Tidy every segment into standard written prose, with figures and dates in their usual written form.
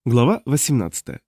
Глава 18.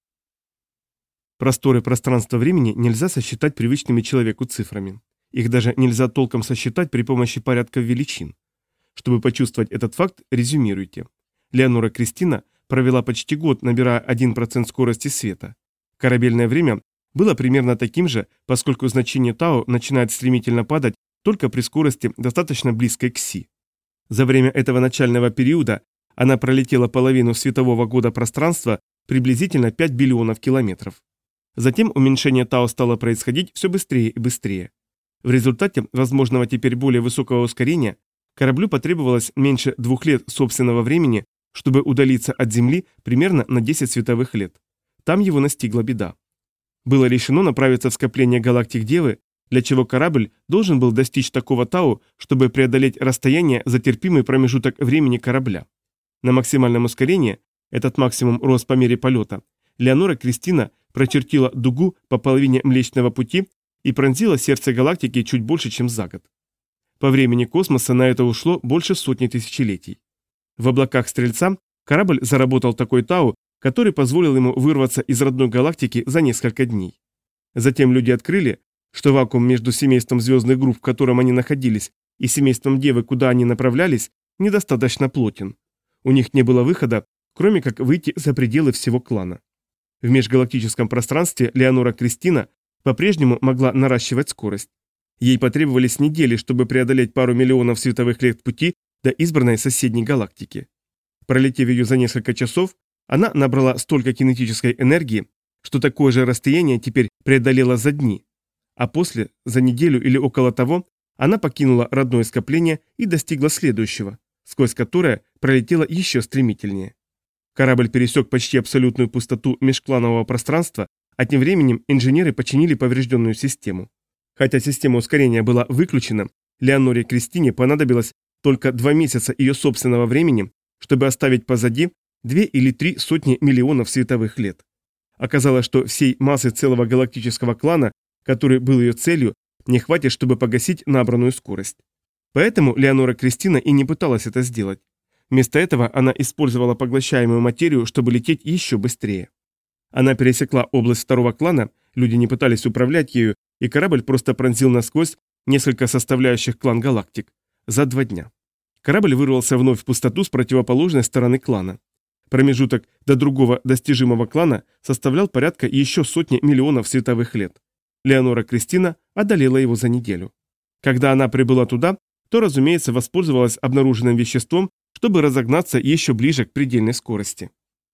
Просторы пространства-времени нельзя сосчитать привычными человеку цифрами. Их даже нельзя толком сосчитать при помощи порядков величин. Чтобы почувствовать этот факт, резюмируйте. Леонора Кристина провела почти год, набирая 1% скорости света. Корабельное время было примерно таким же, поскольку значение Тау начинает стремительно падать только при скорости, достаточно близкой к Си. За время этого начального периода она пролетела половину светового года пространства, приблизительно 5 биллионов километров. Затем уменьшение Тау стало происходить все быстрее и быстрее. В результате возможного теперь более высокого ускорения кораблю потребовалось меньше 2 лет собственного времени, чтобы удалиться от Земли примерно на 10 световых лет. Там его настигла беда. Было решено направиться в скопление галактик Девы, для чего корабль должен был достичь такого Тау, чтобы преодолеть расстояние за терпимый промежуток времени корабля. На максимальном ускорении, этот максимум рос по мере полета, Леонора Кристина прочертила дугу по половине Млечного Пути и пронзила сердце галактики чуть больше, чем за год. По времени космоса на это ушло больше сотни тысячелетий. В облаках Стрельца корабль заработал такой Тау, который позволил ему вырваться из родной галактики за несколько дней. Затем люди открыли, что вакуум между семейством звездных групп, в котором они находились, и семейством Девы, куда они направлялись, недостаточно плотен. У них не было выхода, кроме как выйти за пределы всего клана. В межгалактическом пространстве Леонора Кристина по-прежнему могла наращивать скорость. Ей потребовались недели, чтобы преодолеть пару миллионов световых лет пути до избранной соседней галактики. Пролетев ее за несколько часов, она набрала столько кинетической энергии, что такое же расстояние теперь преодолела за дни. А после, за неделю или около того, она покинула родное скопление и достигла следующего, сквозь которое пролетела еще стремительнее. Корабль пересек почти абсолютную пустоту межкланового пространства, а тем временем инженеры починили поврежденную систему. Хотя система ускорения была выключена, Леоноре Кристине понадобилось только 2 месяца ее собственного времени, чтобы оставить позади 2 или 3 сотни миллионов световых лет. Оказалось, что всей массы целого галактического клана, который был ее целью, не хватит, чтобы погасить набранную скорость. Поэтому Леонора Кристина и не пыталась это сделать. Вместо этого она использовала поглощаемую материю, чтобы лететь еще быстрее. Она пересекла область второго клана, люди не пытались управлять ею, и корабль просто пронзил насквозь несколько составляющих клан галактик. За 2 дня. Корабль вырвался вновь в пустоту с противоположной стороны клана. Промежуток до другого достижимого клана составлял порядка еще сотни миллионов световых лет. Леонора Кристина одолела его за неделю. Когда она прибыла туда, то, разумеется, воспользовалась обнаруженным веществом, чтобы разогнаться еще ближе к предельной скорости.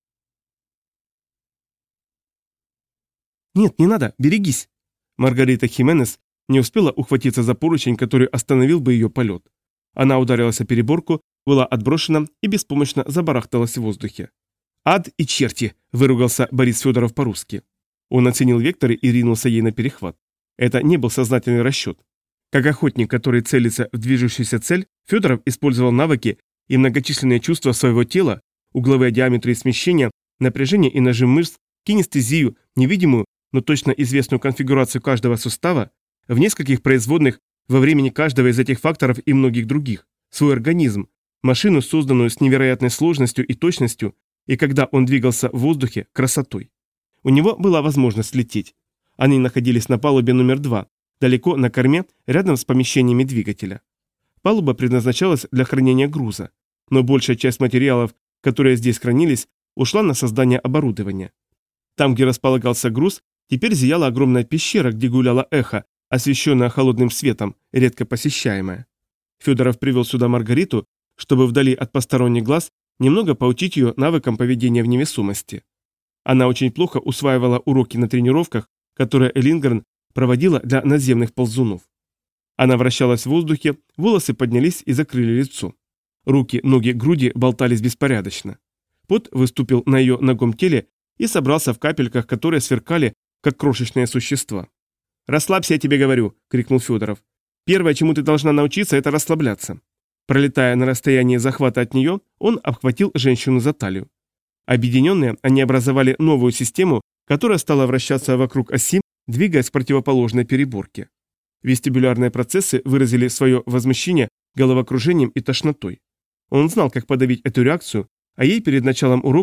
«Нет, не надо, берегись!» Маргарита Хименес не успела ухватиться за поручень, который остановил бы ее полет. Она ударилась о переборку, была отброшена и беспомощно забарахталась в воздухе. «Ад и черти!» – выругался Борис Федоров по-русски. Он оценил векторы и ринулся ей на перехват. Это не был сознательный расчет. Как охотник, который целится в движущуюся цель, Федоров использовал навыки и многочисленные чувства своего тела, угловые диаметры и смещения, напряжение и нажим мышц, кинестезию, невидимую, но точно известную конфигурацию каждого сустава, в нескольких производных во времени каждого из этих факторов и многих других, свой организм, машину, созданную с невероятной сложностью и точностью, и когда он двигался в воздухе, красотой. У него была возможность лететь. Они находились на палубе номер 2, далеко на корме, рядом с помещениями двигателя. Палуба предназначалась для хранения груза, но большая часть материалов, которые здесь хранились, ушла на создание оборудования. Там, где располагался груз, теперь зияла огромная пещера, где гуляло эхо, освещенное холодным светом, редко посещаемое. Федоров привел сюда Маргариту, чтобы вдали от посторонних глаз немного поучить ее навыкам поведения в невесомости. Она очень плохо усваивала уроки на тренировках, которые Элингрен проводила для наземных ползунов. Она вращалась в воздухе, волосы поднялись и закрыли лицо. Руки, ноги, груди болтались беспорядочно. Пот выступил на ее ногом теле и собрался в капельках, которые сверкали, как крошечные существа. «Расслабься, я тебе говорю!» – крикнул Федоров. «Первое, чему ты должна научиться, это расслабляться». Пролетая на расстоянии захвата от нее, он обхватил женщину за талию. Объединенные, они образовали новую систему, которая стала вращаться вокруг оси, двигаясь к противоположной переборке. Вестибулярные процессы выразили свое возмущение головокружением и тошнотой. Он знал, как подавить эту реакцию, а ей перед началом урока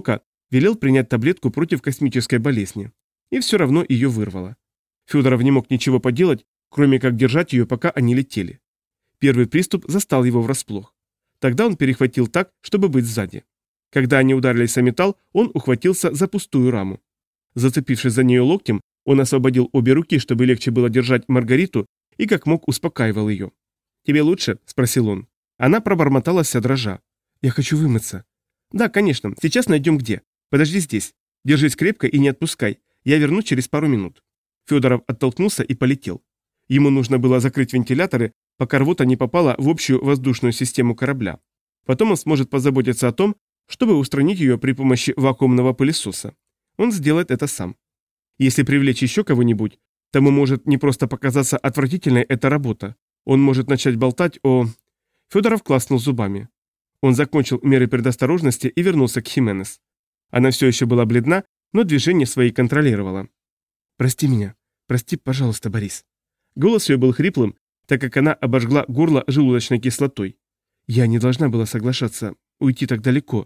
Велел принять таблетку против космической болезни. И все равно ее вырвало. Федоров не мог ничего поделать, кроме как держать ее, пока они летели. Первый приступ застал его врасплох. Тогда он перехватил так, чтобы быть сзади. Когда они ударились о металл, он ухватился за пустую раму. Зацепившись за нее локтем, он освободил обе руки, чтобы легче было держать Маргариту, и как мог успокаивал ее. «Тебе лучше?» – спросил он. Она пробормотала вся дрожа. «Я хочу вымыться». «Да, конечно. Сейчас найдем где. Подожди здесь. Держись крепко и не отпускай. Я вернусь через пару минут». Федоров оттолкнулся и полетел. Ему нужно было закрыть вентиляторы, пока рвота не попала в общую воздушную систему корабля. Потом он сможет позаботиться о том, чтобы устранить ее при помощи вакуумного пылесоса. Он сделает это сам. Если привлечь еще кого-нибудь, тому может не просто показаться отвратительной эта работа. Он может начать болтать о... Федоров клацнул зубами. Он закончил меры предосторожности и вернулся к Хименес. Она все еще была бледна, но движения свои контролировала. «Прости меня. Прости, пожалуйста, Борис». Голос ее был хриплым, так как она обожгла горло желудочной кислотой. «Я не должна была соглашаться уйти так далеко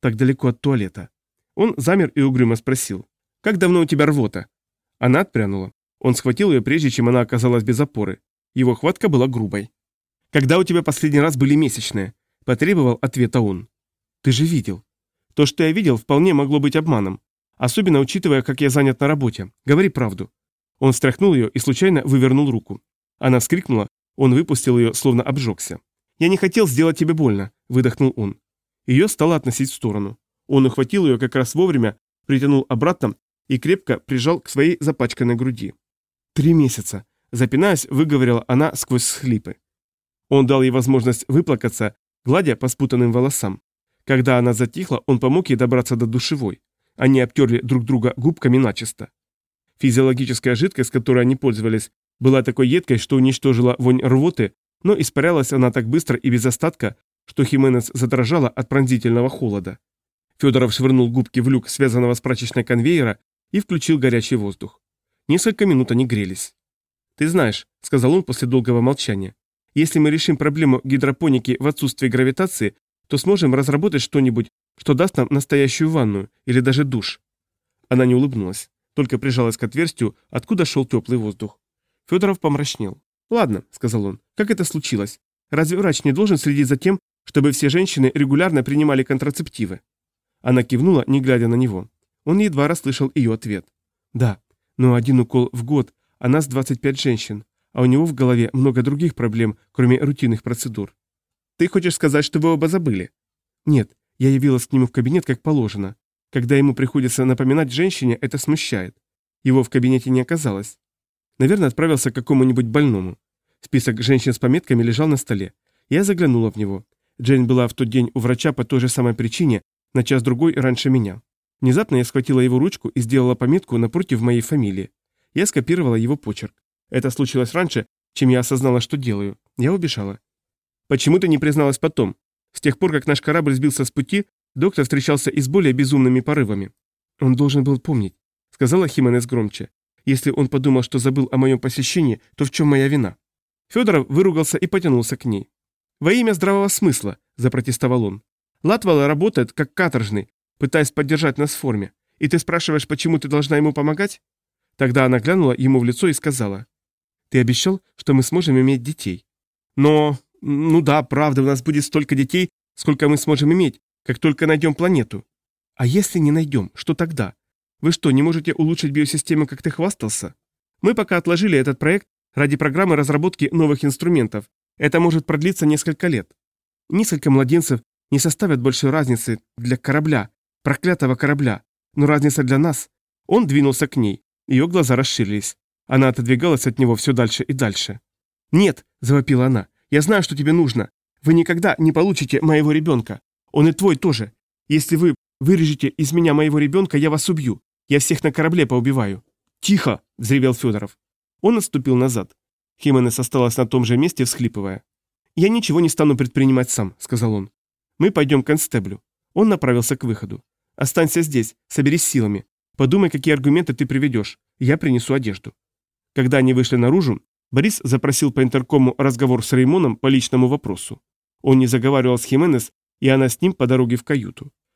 от туалета». Он замер и угрюмо спросил: «Как давно у тебя рвота?» Она отпрянула. Он схватил ее, прежде чем она оказалась без опоры. Его хватка была грубой. «Когда у тебя последний раз были месячные?» – потребовал ответа он. «Ты же видел». «То, что я видел, вполне могло быть обманом. Особенно учитывая, как я занят на работе. Говори правду». Он встряхнул ее и случайно вывернул руку. Она вскрикнула, он выпустил ее, словно обжегся. «Я не хотел сделать тебе больно», – выдохнул он. Ее стало относить в сторону. Он ухватил ее как раз вовремя, притянул обратно и крепко прижал к своей запачканной груди. 3 месяца, запинаясь, выговорила она сквозь схлипы. Он дал ей возможность выплакаться, гладя по спутанным волосам. Когда она затихла, он помог ей добраться до душевой. Они обтерли друг друга губками начисто. Физиологическая жидкость, которой они пользовались, была такой едкой, что уничтожила вонь рвоты, но испарялась она так быстро и без остатка, что Хименес задрожала от пронзительного холода. Федоров швырнул губки в люк, связанного с прачечной конвейера, и включил горячий воздух. Несколько минут они грелись. «Ты знаешь», — сказал он после долгого молчания, «если мы решим проблему гидропоники в отсутствии гравитации, то сможем разработать что-нибудь, что даст нам настоящую ванную или даже душ». Она не улыбнулась, только прижалась к отверстию, откуда шел теплый воздух. Федоров помрачнел. «Ладно», — сказал он, — «как это случилось? Разве врач не должен следить за тем, чтобы все женщины регулярно принимали контрацептивы?» Она кивнула, не глядя на него. Он едва расслышал ее ответ. «Да, но 1 укол в год, а нас 25 женщин, а у него в голове много других проблем, кроме рутинных процедур». «Ты хочешь сказать, что вы оба забыли?» «Нет, я явилась к нему в кабинет как положено. Когда ему приходится напоминать женщине, это смущает. Его в кабинете не оказалось. Наверное, отправился к какому-нибудь больному. Список женщин с пометками лежал на столе. Я заглянула в него. Джейн была в тот день у врача по той же самой причине, на час-другой раньше меня. Внезапно я схватила его ручку и сделала пометку напротив моей фамилии. Я скопировала его почерк. Это случилось раньше, чем я осознала, что делаю. Я убежала. Почему ты не призналась потом? С тех пор, как наш корабль сбился с пути, доктор встречался и с более безумными порывами. Он должен был помнить, сказала Хименес громче. Если он подумал, что забыл о моем посещении, то в чем моя вина? Федоров выругался и потянулся к ней. «Во имя здравого смысла», – запротестовал он. «Латвал работает как каторжный, пытаясь поддержать нас в форме. И ты спрашиваешь, почему ты должна ему помогать?» Тогда она глянула ему в лицо и сказала: «Ты обещал, что мы сможем иметь детей. Но... Ну да, правда, у нас будет столько детей, сколько мы сможем иметь, как только найдем планету. А если не найдем, что тогда? Вы что, не можете улучшить биосистему, как ты хвастался? Мы пока отложили этот проект ради программы разработки новых инструментов. Это может продлиться несколько лет. Несколько младенцев не составят большой разницы для корабля, проклятого корабля, но разница для нас». Он двинулся к ней. Ее глаза расширились. Она отодвигалась от него все дальше и дальше. «Нет», – завопила она, – «я знаю, что тебе нужно. Вы никогда не получите моего ребенка. Он и твой тоже. Если вы вырежете из меня моего ребенка, я вас убью. Я всех на корабле поубиваю». «Тихо!» – взревел Федоров. Он отступил назад. Хименес осталась на том же месте, всхлипывая. «Я ничего не стану предпринимать сам», – сказал он. «Мы пойдем к констеблю». Он направился к выходу. «Останься здесь, соберись силами. Подумай, какие аргументы ты приведешь. Я принесу одежду». Когда они вышли наружу, Борис запросил по интеркому разговор с Реймоном по личному вопросу. Он не заговаривал с Хименес, и она с ним по дороге в каюту.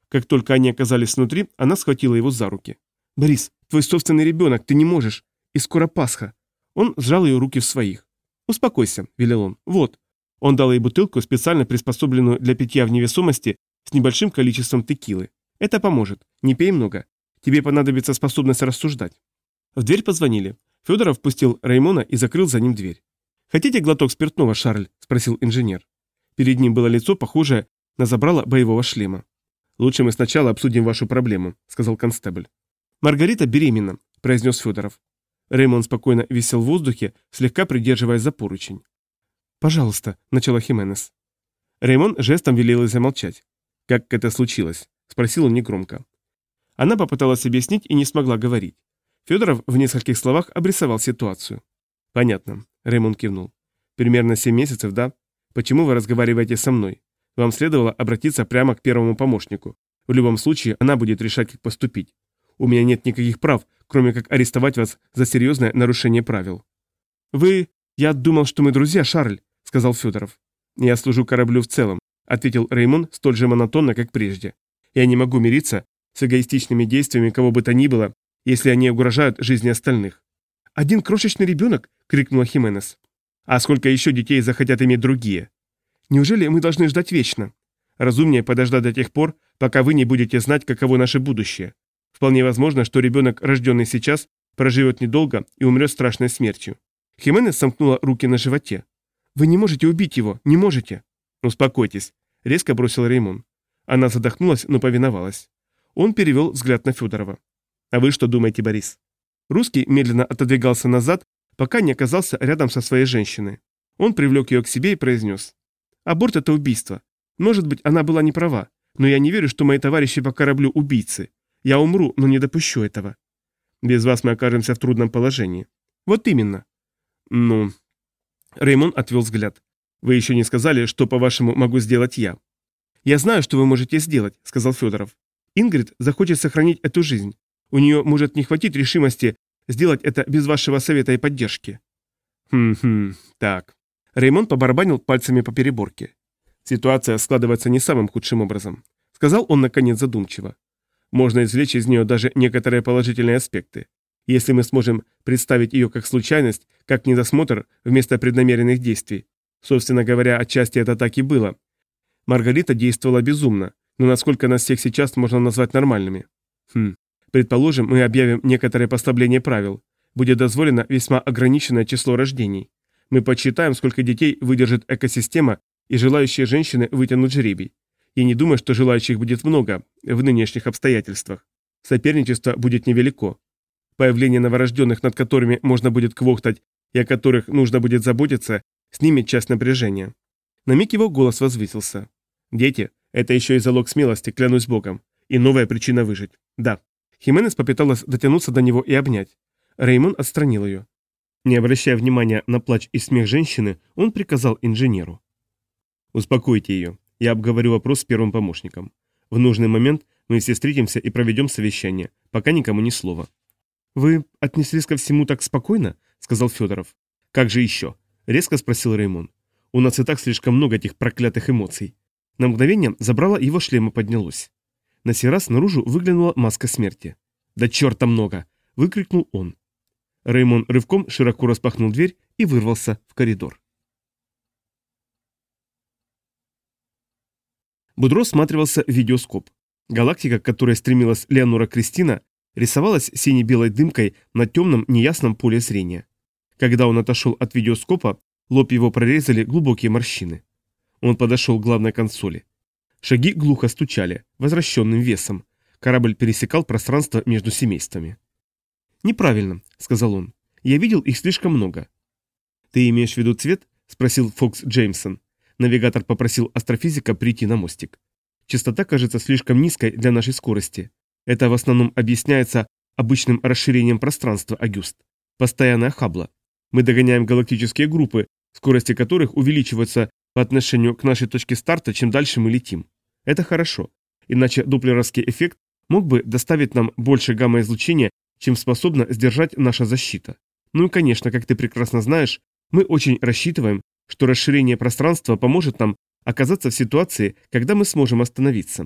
Как только они оказались внутри, она схватила его за руки. «Борис, твой собственный ребенок, ты не можешь. И скоро Пасха». Он сжал ее руки в своих. «Успокойся», — велел он. «Вот». Он дал ей бутылку, специально приспособленную для питья в невесомости, с небольшим количеством текилы. «Это поможет. Не пей много. Тебе понадобится способность рассуждать». В дверь позвонили. Федоров впустил Раймона и закрыл за ним дверь. «Хотите глоток спиртного, Шарль?» – спросил инженер. Перед ним было лицо, похожее на забрало боевого шлема. «Лучше мы сначала обсудим вашу проблему», – сказал констебль. «Маргарита беременна», – произнес Федоров. Раймон спокойно висел в воздухе, слегка придерживаясь за поручень. «Пожалуйста», – начала Хименес. Раймон жестом велел ей замолчать. «Как это случилось?» – спросил он негромко. Она попыталась объяснить и не смогла говорить. Федоров в нескольких словах обрисовал ситуацию. «Понятно», – Раймон кивнул. «Примерно 7 месяцев, да? Почему вы разговариваете со мной? Вам следовало обратиться прямо к первому помощнику. В любом случае, она будет решать, как поступить. У меня нет никаких прав, кроме как арестовать вас за серьезное нарушение правил». «Вы... Я думал, что мы друзья, Шарль», — сказал Федоров. «Я служу кораблю в целом», — ответил Раймон столь же монотонно, как прежде. «Я не могу мириться с эгоистичными действиями кого бы то ни было, если они угрожают жизни остальных». «Один крошечный ребенок?» — крикнула Хименес. «А сколько еще детей захотят иметь другие? Неужели мы должны ждать вечно? Разумнее подождать до тех пор, пока вы не будете знать, каково наше будущее. Вполне возможно, что ребенок, рожденный сейчас, проживет недолго и умрет страшной смертью». Хименес сомкнула руки на животе. «Вы не можете убить его, не можете!» «Успокойтесь», — резко бросил Раймон. Она задохнулась, но повиновалась. Он перевел взгляд на Федорова. «А вы что думаете, Борис?» Русский медленно отодвигался назад, пока не оказался рядом со своей женщиной. Он привлек ее к себе и произнес. «Аборт – это убийство. Может быть, она была не права, но я не верю, что мои товарищи по кораблю – убийцы. Я умру, но не допущу этого. Без вас мы окажемся в трудном положении». «Вот именно». «Ну...» Раймон отвел взгляд. «Вы еще не сказали, что, по-вашему, могу сделать я». «Я знаю, что вы можете сделать», – сказал Федоров. «Ингрид захочет сохранить эту жизнь. У нее может не хватить решимости сделать это без вашего совета и поддержки». Так. Раймон побарабанил пальцами по переборке. «Ситуация складывается не самым худшим образом», — сказал он наконец задумчиво. «Можно извлечь из нее даже некоторые положительные аспекты. Если мы сможем представить ее как случайность, как недосмотр вместо преднамеренных действий. Собственно говоря, отчасти это так и было. Маргарита действовала безумно, но насколько нас всех сейчас можно назвать нормальными? Предположим, мы объявим некоторое послабление правил. Будет дозволено весьма ограниченное число рождений. Мы подсчитаем, сколько детей выдержит экосистема, и желающие женщины вытянут жребий. Я не думаю, что желающих будет много в нынешних обстоятельствах. Соперничество будет невелико. Появление новорожденных, над которыми можно будет квохтать и о которых нужно будет заботиться, снимет часть напряжения. На миг его голос возвысился. «Дети – это еще и залог смелости, клянусь Богом. И новая причина выжить. Да». Хименес попыталась дотянуться до него и обнять. Раймон отстранил ее. Не обращая внимания на плач и смех женщины, он приказал инженеру. «Успокойте ее. Я обговорю вопрос с первым помощником. В нужный момент мы все встретимся и проведем совещание, пока никому ни слова». «Вы отнеслись ко всему так спокойно?» – сказал Федоров. «Как же еще?» – резко спросил Раймон. «У нас и так слишком много этих проклятых эмоций». На мгновение забрало его шлем и поднялось. На сей раз наружу выглянула маска смерти. «Да черта много!» – выкрикнул он. Раймон рывком широко распахнул дверь и вырвался в коридор. Будро всматривался в видеоскоп. Галактика, к которой стремилась Леонора Кристина, рисовалась сине-белой дымкой на темном неясном поле зрения. Когда он отошел от видеоскопа, лоб его прорезали глубокие морщины. Он подошел к главной консоли. Шаги глухо стучали, возвращенным весом. Корабль пересекал пространство между семействами. «Неправильно», — сказал он. «Я видел их слишком много». «Ты имеешь в виду цвет?» — спросил Фокс Джеймсон. Навигатор попросил астрофизика прийти на мостик. «Частота кажется слишком низкой для нашей скорости. Это в основном объясняется обычным расширением пространства, Агюст. Постоянная Хаббла. Мы догоняем галактические группы, скорости которых увеличиваются по отношению к нашей точке старта, чем дальше мы летим. Это хорошо. Иначе доплеровский эффект мог бы доставить нам больше гамма-излучения, чем способна сдержать наша защита. Ну и, конечно, как ты прекрасно знаешь, мы очень рассчитываем, что расширение пространства поможет нам оказаться в ситуации, когда мы сможем остановиться. В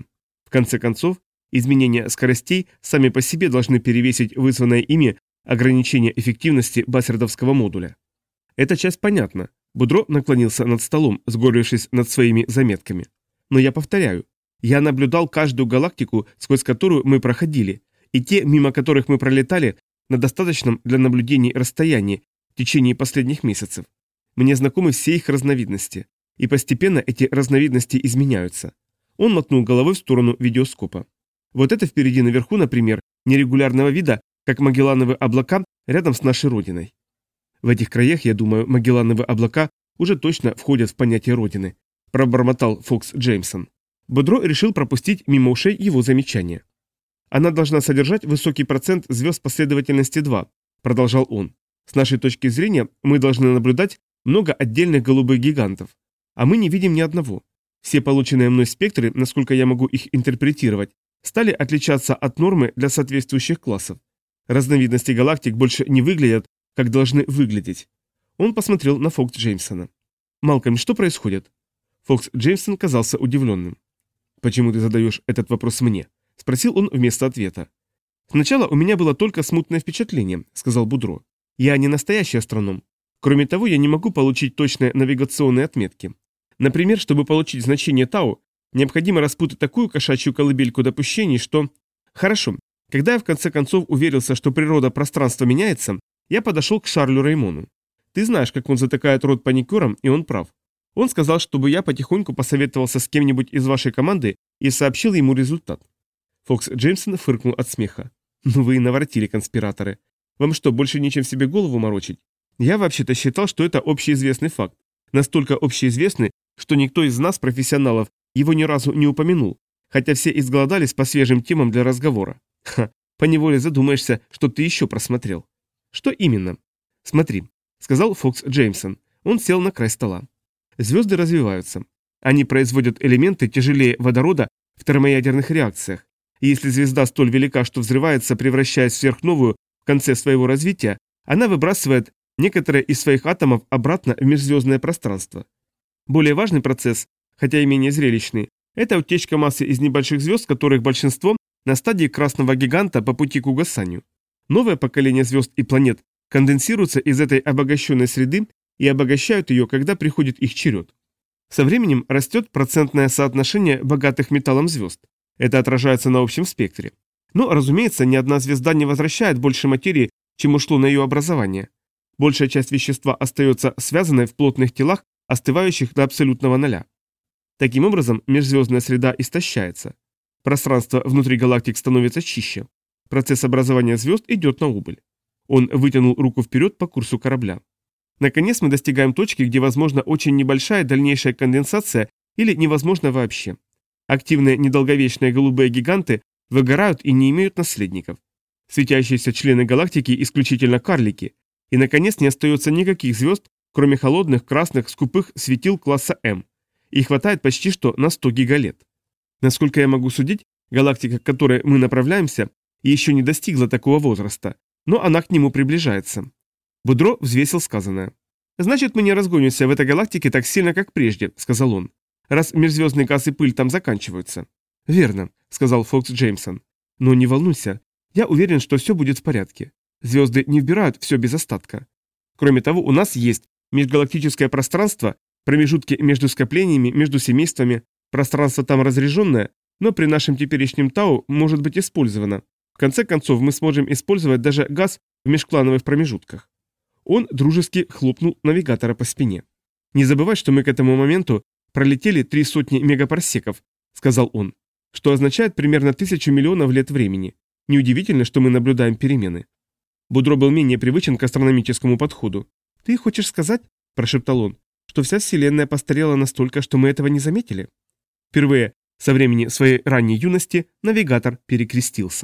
конце концов, изменения скоростей сами по себе должны перевесить вызванное ими ограничение эффективности бассердовского модуля. Эта часть понятна. Будро наклонился над столом, сгорбившись над своими заметками. Но я повторяю, я наблюдал каждую галактику, сквозь которую мы проходили, и те, мимо которых мы пролетали, на достаточном для наблюдений расстоянии в течение последних месяцев. Мне знакомы все их разновидности, и постепенно эти разновидности изменяются. Он мотнул головой в сторону видеоскопа. Вот это впереди наверху, например, нерегулярного вида, как Магеллановы облака рядом с нашей Родиной. В этих краях, я думаю, Магеллановы облака уже точно входят в понятие Родины, пробормотал Фокс Джеймсон. Бодро решил пропустить мимо ушей его замечание. Она должна содержать высокий процент звезд последовательности 2, продолжал он. С нашей точки зрения мы должны наблюдать много отдельных голубых гигантов, а мы не видим ни одного. Все полученные мной спектры, насколько я могу их интерпретировать, стали отличаться от нормы для соответствующих классов. Разновидности галактик больше не выглядят, как должны выглядеть. Он посмотрел на Фокс Джеймсона. «Малкольм, что происходит?» Фокс Джеймсон казался удивленным. «Почему ты задаешь этот вопрос мне?» – спросил он вместо ответа. «Сначала у меня было только смутное впечатление», – сказал Будро. «Я не настоящий астроном. Кроме того, я не могу получить точные навигационные отметки. Например, чтобы получить значение Тау, необходимо распутать такую кошачью колыбельку допущений, что... Хорошо, когда я в конце концов уверился, что природа пространства меняется, я подошел к Шарлю Реймону. Ты знаешь, как он затыкает рот паникерам, и он прав. Он сказал, чтобы я потихоньку посоветовался с кем-нибудь из вашей команды и сообщил ему результат». Фокс Джеймсон фыркнул от смеха. «Ну вы и наворотили, конспираторы. Вам что, больше нечем себе голову морочить? Я вообще-то считал, что это общеизвестный факт. Настолько общеизвестный, что никто из нас, профессионалов, его ни разу не упомянул, хотя все изголодались по свежим темам для разговора. Ха, поневоле задумаешься, что ты еще просмотрел». «Что именно?» «Смотри», — сказал Фокс Джеймсон. Он сел на край стола. «Звезды развиваются. Они производят элементы тяжелее водорода в термоядерных реакциях. И если звезда столь велика, что взрывается, превращаясь в сверхновую в конце своего развития, она выбрасывает некоторые из своих атомов обратно в межзвездное пространство. Более важный процесс, хотя и менее зрелищный, это утечка массы из небольших звезд, которых большинство на стадии красного гиганта по пути к угасанию. Новое поколение звезд и планет конденсируются из этой обогащенной среды и обогащают ее, когда приходит их черед. Со временем растет процентное соотношение богатых металлом звезд. Это отражается на общем спектре. Но, разумеется, ни одна звезда не возвращает больше материи, чем ушло на ее образование. Большая часть вещества остается связанной в плотных телах, остывающих до абсолютного нуля. Таким образом, межзвездная среда истощается. Пространство внутри галактик становится чище. Процесс образования звезд идет на убыль. Он вытянул руку вперед по курсу корабля. Наконец мы достигаем точки, где возможна очень небольшая дальнейшая конденсация или невозможно вообще. Активные недолговечные голубые гиганты выгорают и не имеют наследников. Светящиеся члены галактики исключительно карлики. И, наконец, не остается никаких звезд, кроме холодных, красных, скупых светил класса М. И хватает почти что на 100 гигалет. Насколько я могу судить, галактика, к которой мы направляемся, еще не достигла такого возраста, но она к нему приближается. Будро взвесил сказанное. «Значит, мы не разгонимся в этой галактике так сильно, как прежде», — сказал он, «раз межзвездный газ и пыль там заканчиваются». «Верно», — сказал Фокс Джеймсон. «Но не волнуйся, я уверен, что все будет в порядке. Звезды не вбирают все без остатка. Кроме того, у нас есть межгалактическое пространство, промежутки между скоплениями, между семействами, пространство там разряженное, но при нашем теперешнем Тау может быть использовано. В конце концов, мы сможем использовать даже газ в межклановых промежутках». Он дружески хлопнул навигатора по спине. «Не забывай, что мы к этому моменту пролетели 300 мегапарсеков», — сказал он, что означает примерно 1000 миллионов лет времени. Неудивительно, что мы наблюдаем перемены. Будро был менее привычен к астрономическому подходу. «Ты хочешь сказать, — прошептал он, — что вся Вселенная постарела настолько, что мы этого не заметили?» Впервые со времени своей ранней юности навигатор перекрестился.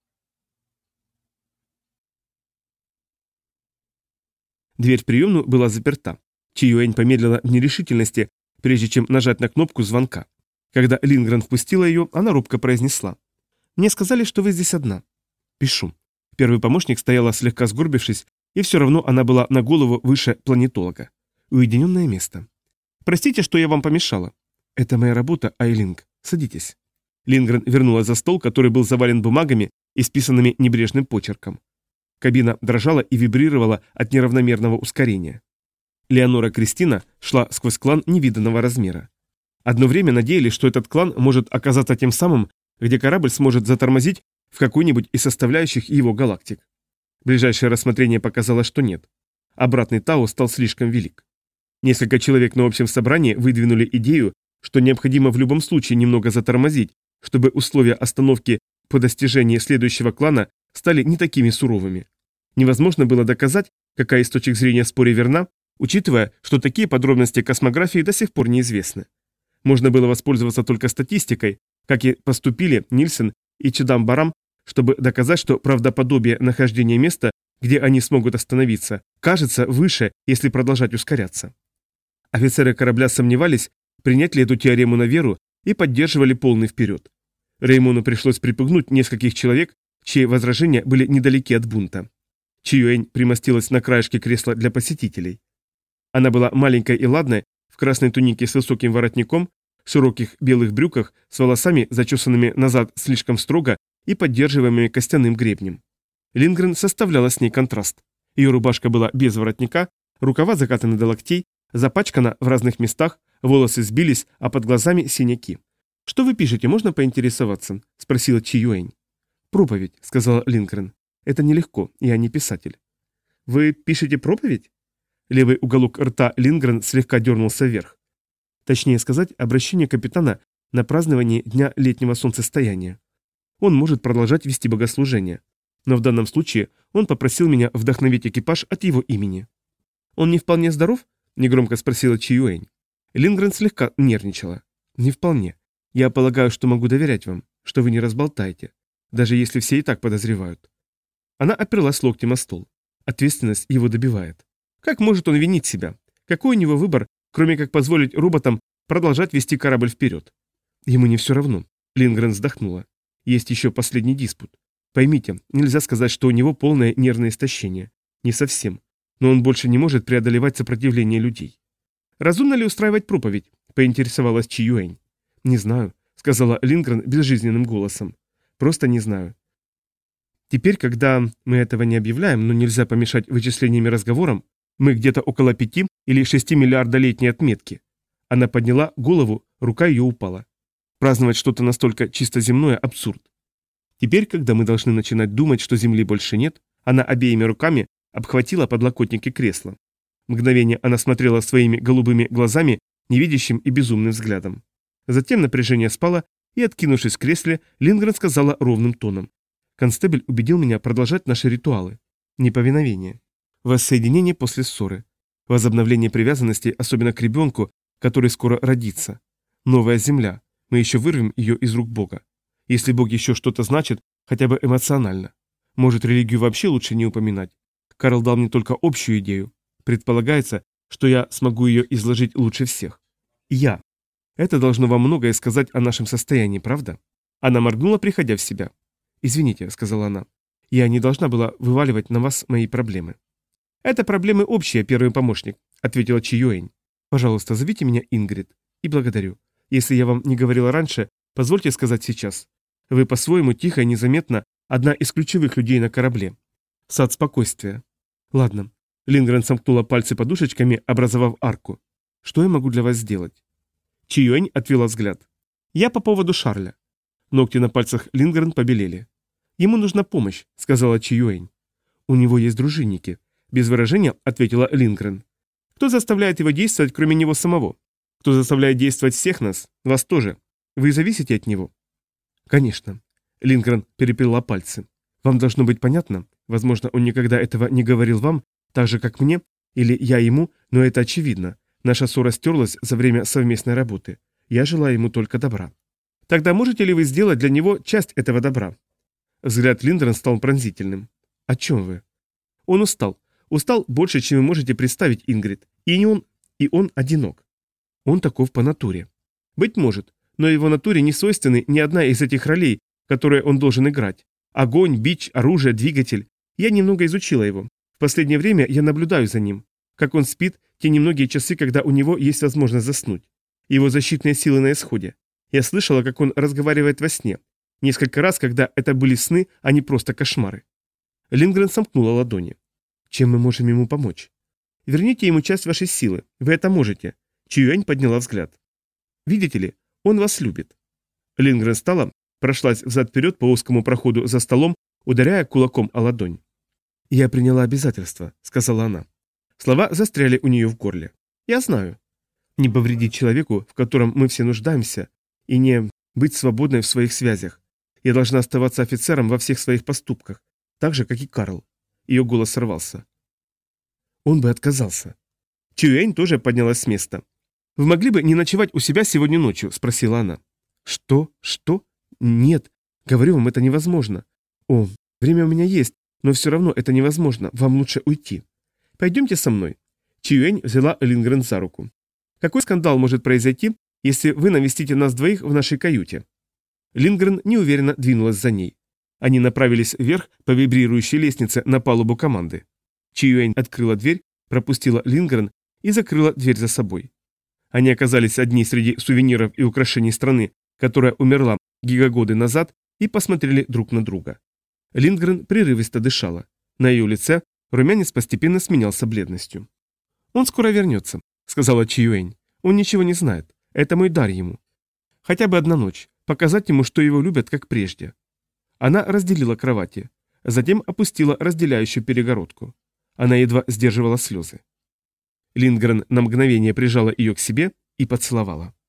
Дверь в приемную была заперта. Чи-Юэнь помедлила в нерешительности, прежде чем нажать на кнопку звонка. Когда Лингрен впустила ее, она робко произнесла: «Мне сказали, что вы здесь одна». «Пишу». Первый помощник стояла слегка сгорбившись, и все равно она была на голову выше планетолога. Уединенное место. «Простите, что я вам помешала». «Это моя работа, Айлинг. Садитесь». Линдгрен вернулась за стол, который был завален бумагами, исписанными небрежным почерком. Кабина дрожала и вибрировала от неравномерного ускорения. Леонора Кристина шла сквозь клан невиданного размера. Одно время надеялись, что этот клан может оказаться тем самым, где корабль сможет затормозить в какой-нибудь из составляющих его галактик. Ближайшее рассмотрение показало, что нет. Обратный Тау стал слишком велик. Несколько человек на общем собрании выдвинули идею, что необходимо в любом случае немного затормозить, чтобы условия остановки по достижении следующего клана стали не такими суровыми. Невозможно было доказать, какая из точек зрения спора верна, учитывая, что такие подробности космографии до сих пор неизвестны. Можно было воспользоваться только статистикой, как и поступили Нильсон и Чедам Барам, чтобы доказать, что правдоподобие нахождения места, где они смогут остановиться, кажется выше, если продолжать ускоряться. Офицеры корабля сомневались, принять ли эту теорему на веру, и поддерживали полный вперед. Реймону пришлось припугнуть нескольких человек, чьи возражения были недалеки от бунта. Чиюэнь примостилась на краешке кресла для посетителей. Она была маленькой и ладной, в красной тунике с высоким воротником, в широких белых брюках, с волосами, зачесанными назад слишком строго и поддерживаемыми костяным гребнем. Линдгрен составляла с ней контраст. Ее рубашка была без воротника, рукава закатаны до локтей, запачкана в разных местах, волосы сбились, а под глазами синяки. «Что вы пишете, можно поинтересоваться?» – спросила Чиюэнь. «Проповедь», – сказала Линдгрен. «Это нелегко, я не писатель». «Вы пишете проповедь?» Левый уголок рта Линдгрен слегка дернулся вверх. Точнее сказать, обращение капитана на празднование Дня летнего солнцестояния. Он может продолжать вести богослужение. Но в данном случае он попросил меня вдохновить экипаж от его имени. «Он не вполне здоров?» – негромко спросила Чиюэнь. Линдгрен слегка нервничала. «Не вполне. Я полагаю, что могу доверять вам, что вы не разболтаете, даже если все и так подозревают». Она оперлась локтем о стол. Ответственность его добивает. Как может он винить себя? Какой у него выбор, кроме как позволить роботам продолжать вести корабль вперед? Ему не все равно. Линдгрен вздохнула. Есть еще последний диспут. Поймите, нельзя сказать, что у него полное нервное истощение. Не совсем. Но он больше не может преодолевать сопротивление людей. «Разумно ли устраивать проповедь?» – поинтересовалась Чиюэнь. «Не знаю», – сказала Линдгрен безжизненным голосом. «Просто не знаю. Теперь, когда мы этого не объявляем, но нельзя помешать вычислениями разговорам, мы где-то около 5 или 6 миллиардолетней отметки». Она подняла голову, рука ее упала. Праздновать что-то настолько чисто земное – абсурд. Теперь, когда мы должны начинать думать, что Земли больше нет, она обеими руками обхватила подлокотники кресла. Мгновение она смотрела своими голубыми глазами, невидящим и безумным взглядом. Затем напряжение спало, и, откинувшись в кресле, Линдгрен сказала ровным тоном. «Констебль убедил меня продолжать наши ритуалы. Неповиновение. Воссоединение после ссоры. Возобновление привязанности, особенно к ребенку, который скоро родится. Новая земля. Мы еще вырвем ее из рук Бога. Если Бог еще что-то значит, хотя бы эмоционально. Может, религию вообще лучше не упоминать. Карл дал мне только общую идею. Предполагается, что я смогу ее изложить лучше всех. Я. Это должно вам многое сказать о нашем состоянии, правда?» Она моргнула, приходя в себя. «Извините», — сказала она. «Я не должна была вываливать на вас мои проблемы». «Это проблемы общие, первый помощник», — ответила Чиюэнь. «Пожалуйста, зовите меня Ингрид. И благодарю. Если я вам не говорила раньше, позвольте сказать сейчас. Вы по-своему тихо и незаметно одна из ключевых людей на корабле. Сад спокойствия. Ладно». Линдгрен сомкнула пальцы подушечками, образовав арку. «Что я могу для вас сделать?» Чиюэнь отвела взгляд. «Я по поводу Шарля». Ногти на пальцах Линдгрен побелели. «Ему нужна помощь», — сказала Чиюэнь. «У него есть дружинники», — без выражения ответила Линдгрен. «Кто заставляет его действовать, кроме него самого? Кто заставляет действовать всех нас? Вас тоже. Вы зависите от него?» «Конечно». Линдгрен переплела пальцы. «Вам должно быть понятно, возможно, он никогда этого не говорил вам, так же, как мне, или я ему, но это очевидно. Наша ссора стерлась за время совместной работы. Я желаю ему только добра. Тогда можете ли вы сделать для него часть этого добра?» Взгляд Линдгрен стал пронзительным. «О чем вы?» «Он устал. Устал больше, чем вы можете представить, Ингрид. И он одинок. Он таков по натуре. Быть может, но его натуре не свойственны ни одна из этих ролей, которые он должен играть. Огонь, бич, оружие, двигатель. Я немного изучила его. В последнее время я наблюдаю за ним. Как он спит, те немногие часы, когда у него есть возможность заснуть. Его защитные силы на исходе. Я слышала, как он разговаривает во сне. Несколько раз, когда это были сны, а не просто кошмары. Линдгрен сомкнула ладони. Чем мы можем ему помочь? Верните ему часть вашей силы. Вы это можете. Чиюань подняла взгляд. Видите ли, он вас любит. Линдгрен встала, прошлась взад-вперед по узкому проходу за столом, ударяя кулаком о ладонь. «Я приняла обязательство», — сказала она. Слова застряли у нее в горле. «Я знаю. Не повредить человеку, в котором мы все нуждаемся, и не быть свободной в своих связях. Я должна оставаться офицером во всех своих поступках, так же, как и Карл». Ее голос сорвался. Он бы отказался. Чиюань тоже поднялась с места. «Вы могли бы не ночевать у себя сегодня ночью?» – спросила она. «Что? Что? Нет. Говорю вам, это невозможно. О, время у меня есть, но все равно это невозможно. Вам лучше уйти. Пойдемте со мной». Чиюань взяла Линдгрен за руку. «Какой скандал может произойти, если вы навестите нас двоих в нашей каюте?» Линдгрен неуверенно двинулась за ней. Они направились вверх по вибрирующей лестнице на палубу команды. Чиюань открыла дверь, пропустила Линдгрен и закрыла дверь за собой. Они оказались одни среди сувениров и украшений страны, которая умерла гигагоды назад, и посмотрели друг на друга. Линдгрен прерывисто дышала. На ее лице румянец постепенно сменялся бледностью. «Он скоро вернется», — сказала Чиюань. «Он ничего не знает. Это мой дар ему. Хотя бы одна ночь. Показать ему, что его любят, как прежде». Она разделила кровати. Затем опустила разделяющую перегородку. Она едва сдерживала слезы. Линдгрен на мгновение прижала ее к себе и поцеловала.